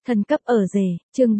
Thần cấp ở rể, chương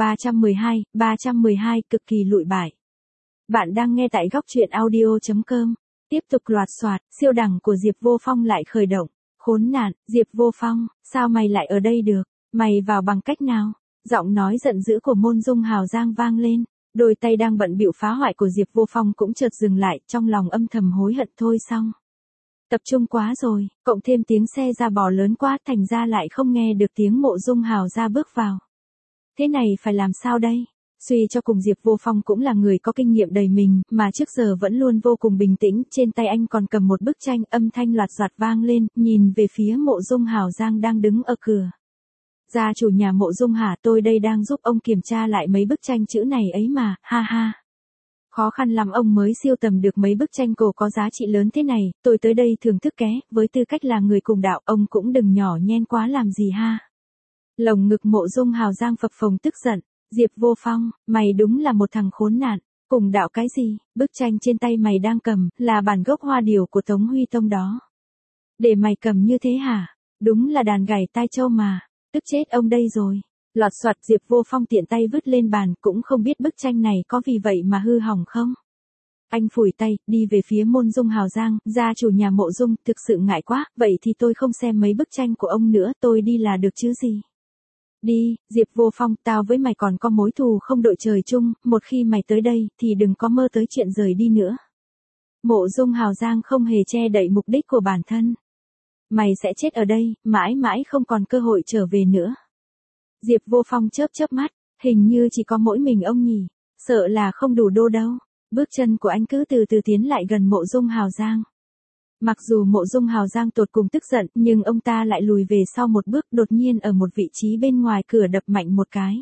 312, cực kỳ lụi bại. Bạn đang nghe tại góc truyện audio.com. Tiếp tục loạt soạt, siêu đẳng của Diệp Vô Phong lại khởi động. Khốn nạn, Diệp Vô Phong, sao mày lại ở đây được? Mày vào bằng cách nào? Giọng nói giận dữ của Môn Dung Hào Giang vang lên. Đôi tay đang bận bịu phá hoại của Diệp Vô Phong cũng chợt dừng lại, trong lòng âm thầm hối hận thôi xong. Tập trung quá rồi, cộng thêm tiếng xe ra bò lớn quá thành ra lại không nghe được tiếng Mộ Dung Hào ra bước vào. Thế này phải làm sao đây? Suy cho cùng Diệp Vô Phong cũng là người có kinh nghiệm đầy mình, mà trước giờ vẫn luôn vô cùng bình tĩnh, trên tay anh còn cầm một bức tranh, âm thanh loạt soạt vang lên, nhìn về phía Mộ Dung Hào Giang đang đứng ở cửa. Gia chủ nhà Mộ Dung hả, tôi đây đang giúp ông kiểm tra lại mấy bức tranh chữ này ấy mà, ha ha. Khó khăn lắm ông mới siêu tầm được mấy bức tranh cổ có giá trị lớn thế này, tôi tới đây thưởng thức ké, với tư cách là người cùng đạo, ông cũng đừng nhỏ nhen quá làm gì ha. Lồng ngực Mộ Dung Hào Giang phập phồng tức giận, Diệp Vô Phong, mày đúng là một thằng khốn nạn, cùng đạo cái gì, bức tranh trên tay mày đang cầm, là bản gốc hoa điểu của Tống Huy Tông đó. Để mày cầm như thế hả, đúng là đàn gảy tai trâu mà, tức chết ông đây rồi. Lọt soạt Diệp Vô Phong tiện tay vứt lên bàn, cũng không biết bức tranh này có vì vậy mà hư hỏng không. Anh phủi tay, đi về phía Môn Dung Hào Giang, gia chủ nhà Mộ Dung, thực sự ngại quá, vậy thì tôi không xem mấy bức tranh của ông nữa, tôi đi là được chứ gì. Đi, Diệp Vô Phong, tao với mày còn có mối thù không đội trời chung, một khi mày tới đây, thì đừng có mơ tới chuyện rời đi nữa. Mộ Dung Hào Giang không hề che đậy mục đích của bản thân. Mày sẽ chết ở đây, mãi mãi không còn cơ hội trở về nữa. Diệp Vô Phong chớp chớp mắt, hình như chỉ có mỗi mình ông nhỉ, sợ là không đủ đô đâu. Bước chân của anh cứ từ từ tiến lại gần Mộ Dung Hào Giang. Mặc dù Mộ Dung Hào Giang tột cùng tức giận, nhưng ông ta lại lùi về sau một bước, đột nhiên ở một vị trí bên ngoài cửa đập mạnh một cái.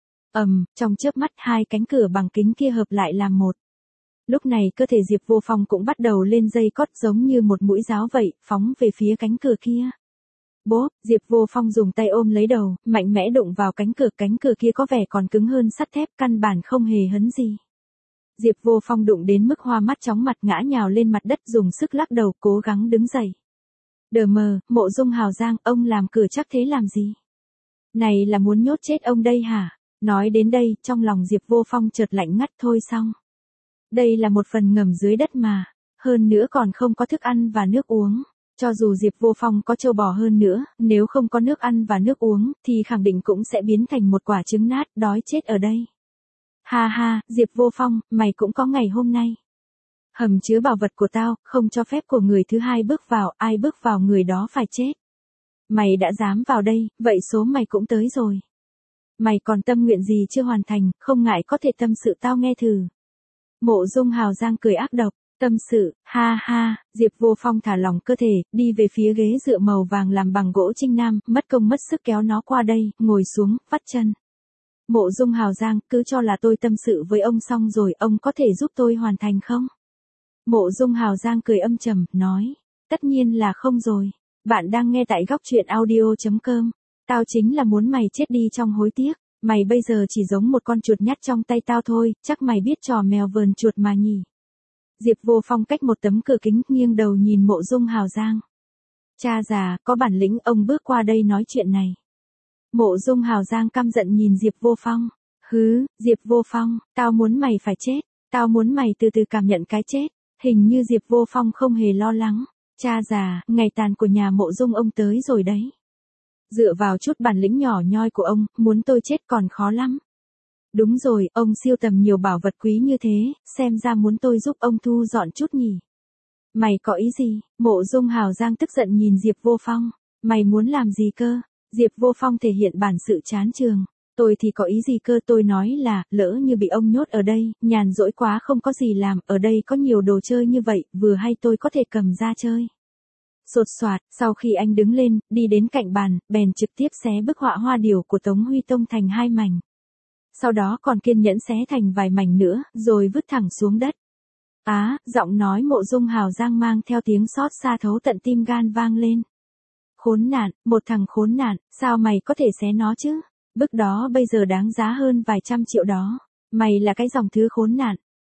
Trong chớp mắt hai cánh cửa bằng kính kia hợp lại làm một. Lúc này cơ thể Diệp Vô Phong cũng bắt đầu lên dây cót giống như một mũi giáo vậy, phóng về phía cánh cửa kia. Bốp, Diệp Vô Phong dùng tay ôm lấy đầu, mạnh mẽ đụng vào cánh cửa kia có vẻ còn cứng hơn sắt thép, căn bản không hề hấn gì. Diệp Vô Phong đụng đến mức hoa mắt chóng mặt, ngã nhào lên mặt đất, dùng sức lắc đầu cố gắng đứng dậy. Đờ mờ, Mộ Dung Hào Giang, ông làm cửa chắc thế làm gì? Này là muốn nhốt chết ông đây hả? Nói đến đây, trong lòng Diệp Vô Phong chợt lạnh ngắt thôi xong. Đây là một phần ngầm dưới đất mà, hơn nữa còn không có thức ăn và nước uống. Cho dù Diệp Vô Phong có trâu bò hơn nữa, nếu không có nước ăn và nước uống, thì khẳng định cũng sẽ biến thành một quả trứng nát, đói chết ở đây. Ha ha, Diệp Vô Phong, mày cũng có ngày hôm nay. Hầm chứa bảo vật của tao, không cho phép của người thứ hai bước vào, ai bước vào người đó phải chết. Mày đã dám vào đây, vậy số mày cũng tới rồi. Mày còn tâm nguyện gì chưa hoàn thành, không ngại có thể tâm sự tao nghe thử. Mộ Dung Hào Giang cười ác độc. Tâm sự, ha ha, Diệp Vô Phong thả lỏng cơ thể, đi về phía ghế dựa màu vàng làm bằng gỗ trinh nam, mất công mất sức kéo nó qua đây, ngồi xuống, vắt chân. Mộ Dung Hào Giang, cứ cho là tôi tâm sự với ông xong rồi, ông có thể giúp tôi hoàn thành không? Mộ Dung Hào Giang cười âm trầm, nói, tất nhiên là không rồi. Bạn đang nghe tại góc truyện audio.com. Tao chính là muốn mày chết đi trong hối tiếc, mày bây giờ chỉ giống một con chuột nhắt trong tay tao thôi, chắc mày biết trò mèo vờn chuột mà nhỉ. Diệp Vô Phong cách một tấm cửa kính, nghiêng đầu nhìn Mộ Dung Hào Giang. Cha già, có bản lĩnh ông bước qua đây nói chuyện này. Mộ Dung Hào Giang căm giận nhìn Diệp Vô Phong. Hứ, Diệp Vô Phong, tao muốn mày phải chết, tao muốn mày từ từ cảm nhận cái chết. Hình như Diệp Vô Phong không hề lo lắng. Cha già, ngày tàn của nhà Mộ Dung ông tới rồi đấy. Dựa vào chút bản lĩnh nhỏ nhoi của ông, muốn tôi chết còn khó lắm. Đúng rồi, ông siêu tầm nhiều bảo vật quý như thế, xem ra muốn tôi giúp ông thu dọn chút nhỉ. Mày có ý gì? Mộ Dung Hào Giang tức giận nhìn Diệp Vô Phong. Mày muốn làm gì cơ? Diệp Vô Phong thể hiện bản sự chán trường. Tôi thì có ý gì cơ, tôi nói là, lỡ như bị ông nhốt ở đây, nhàn rỗi quá không có gì làm, ở đây có nhiều đồ chơi như vậy, vừa hay tôi có thể cầm ra chơi. Sột soạt, sau khi anh đứng lên, đi đến cạnh bàn, bèn trực tiếp xé bức họa hoa điểu của Tống Huy Tông thành hai mảnh. Sau đó còn kiên nhẫn xé thành vài mảnh nữa, rồi vứt thẳng xuống đất. Á, giọng nói Mộ Dung Hào Giang mang theo tiếng xót xa thấu tận tim gan vang lên. Khốn nạn, một thằng khốn nạn, sao mày có thể xé nó chứ? Bức đó bây giờ đáng giá hơn vài trăm triệu đó. Mày là cái dòng thứ khốn nạn.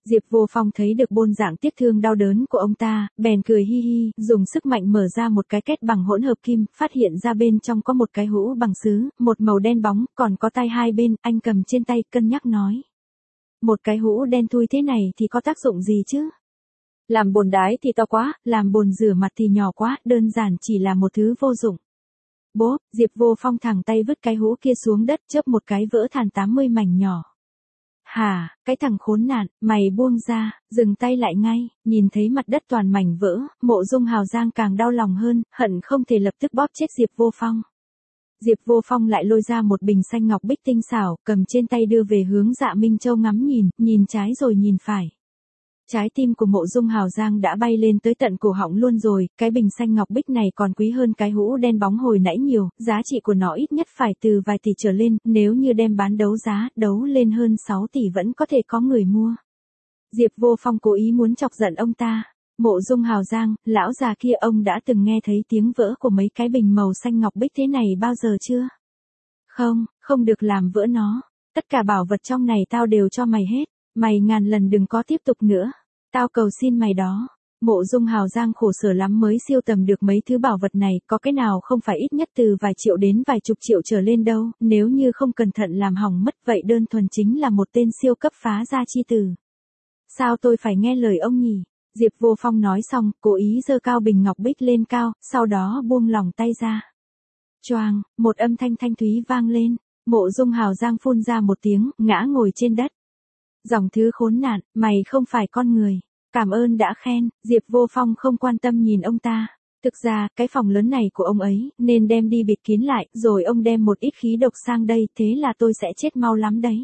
Diệp Vô Phong thấy được bôn dạng tiếc thương đau đớn của ông ta, bèn cười hi hi, dùng sức mạnh mở ra một cái két bằng hỗn hợp kim, phát hiện ra bên trong có một cái hũ bằng sứ, một màu đen bóng, còn có tay hai bên, anh cầm trên tay, cân nhắc nói. Một cái hũ đen thui thế này thì có tác dụng gì chứ? Làm bồn đái thì to quá, làm bồn rửa mặt thì nhỏ quá, đơn giản chỉ là một thứ vô dụng. Bốp, Diệp Vô Phong thẳng tay vứt cái hũ kia xuống đất, chớp một cái vỡ thành 80 mảnh nhỏ. Hả, cái thằng khốn nạn, mày buông ra, dừng tay lại ngay, nhìn thấy mặt đất toàn mảnh vỡ, Mộ Dung Hào Giang càng đau lòng hơn, hận không thể lập tức bóp chết Diệp Vô Phong. Diệp Vô Phong lại lôi ra một bình xanh ngọc bích tinh xảo, cầm trên tay đưa về hướng Dạ Minh Châu ngắm nhìn trái rồi nhìn phải. Trái tim của Mộ Dung Hào Giang đã bay lên tới tận cổ họng luôn rồi, cái bình xanh ngọc bích này còn quý hơn cái hũ đen bóng hồi nãy nhiều, giá trị của nó ít nhất phải từ vài tỷ trở lên, nếu như đem bán đấu giá, đấu lên hơn 6 tỷ vẫn có thể có người mua. Diệp Vô Phong cố ý muốn chọc giận ông ta. Mộ Dung Hào Giang, lão già kia, ông đã từng nghe thấy tiếng vỡ của mấy cái bình màu xanh ngọc bích thế này bao giờ chưa? Không được làm vỡ nó. Tất cả bảo vật trong này tao đều cho mày hết. Mày ngàn lần đừng có tiếp tục nữa. Tao cầu xin mày đó. Mộ Dung Hào Giang khổ sở lắm mới siêu tầm được mấy thứ bảo vật này, có cái nào không phải ít nhất từ vài triệu đến vài chục triệu trở lên đâu, nếu như không cẩn thận làm hỏng mất vậy đơn thuần chính là một tên siêu cấp phá gia chi tử. Sao tôi phải nghe lời ông nhỉ? Diệp Vô Phong nói xong, cố ý giơ cao bình ngọc bích lên cao, sau đó buông lỏng tay ra. Choang, một âm thanh thanh thúy vang lên, Mộ Dung Hào Giang phun ra một tiếng, ngã ngồi trên đất. Dòng thứ khốn nạn, mày không phải con người. Cảm ơn đã khen, Diệp Vô Phong không quan tâm nhìn ông ta. Thực ra, cái phòng lớn này của ông ấy, nên đem đi bịt kín lại, rồi ông đem một ít khí độc sang đây, thế là tôi sẽ chết mau lắm đấy.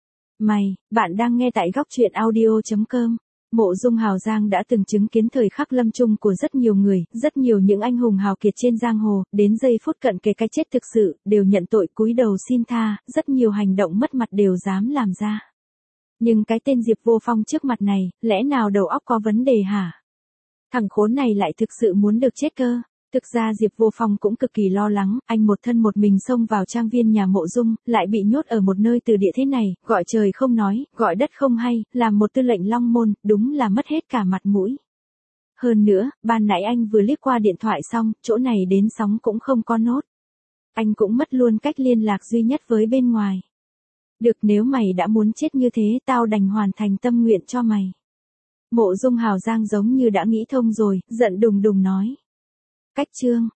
Bạn đang nghe tại góc truyện audio.com. Mộ Dung Hào Giang đã từng chứng kiến thời khắc lâm chung của rất nhiều người, rất nhiều những anh hùng hào kiệt trên giang hồ, đến giây phút cận kề cái chết thực sự, đều nhận tội cúi đầu xin tha, rất nhiều hành động mất mặt đều dám làm ra. Nhưng cái tên Diệp Vô Phong trước mặt này, lẽ nào đầu óc có vấn đề hả? Thằng khốn này lại thực sự muốn được chết cơ. Thực ra Diệp Vô Phong cũng cực kỳ lo lắng, anh một thân một mình xông vào trang viên nhà Mộ Dung, lại bị nhốt ở một nơi từ địa thế này, gọi trời không nói, gọi đất không hay, làm một tư lệnh Long Môn, đúng là mất hết cả mặt mũi. Hơn nữa, ban nãy anh vừa liếc qua điện thoại xong, chỗ này đến sóng cũng không có nốt. Anh cũng mất luôn cách liên lạc duy nhất với bên ngoài. Được, nếu mày đã muốn chết như thế, tao đành hoàn thành tâm nguyện cho mày. Mộ Dung Hào Giang giống như đã nghĩ thông rồi, giận đùng đùng nói. Cách chương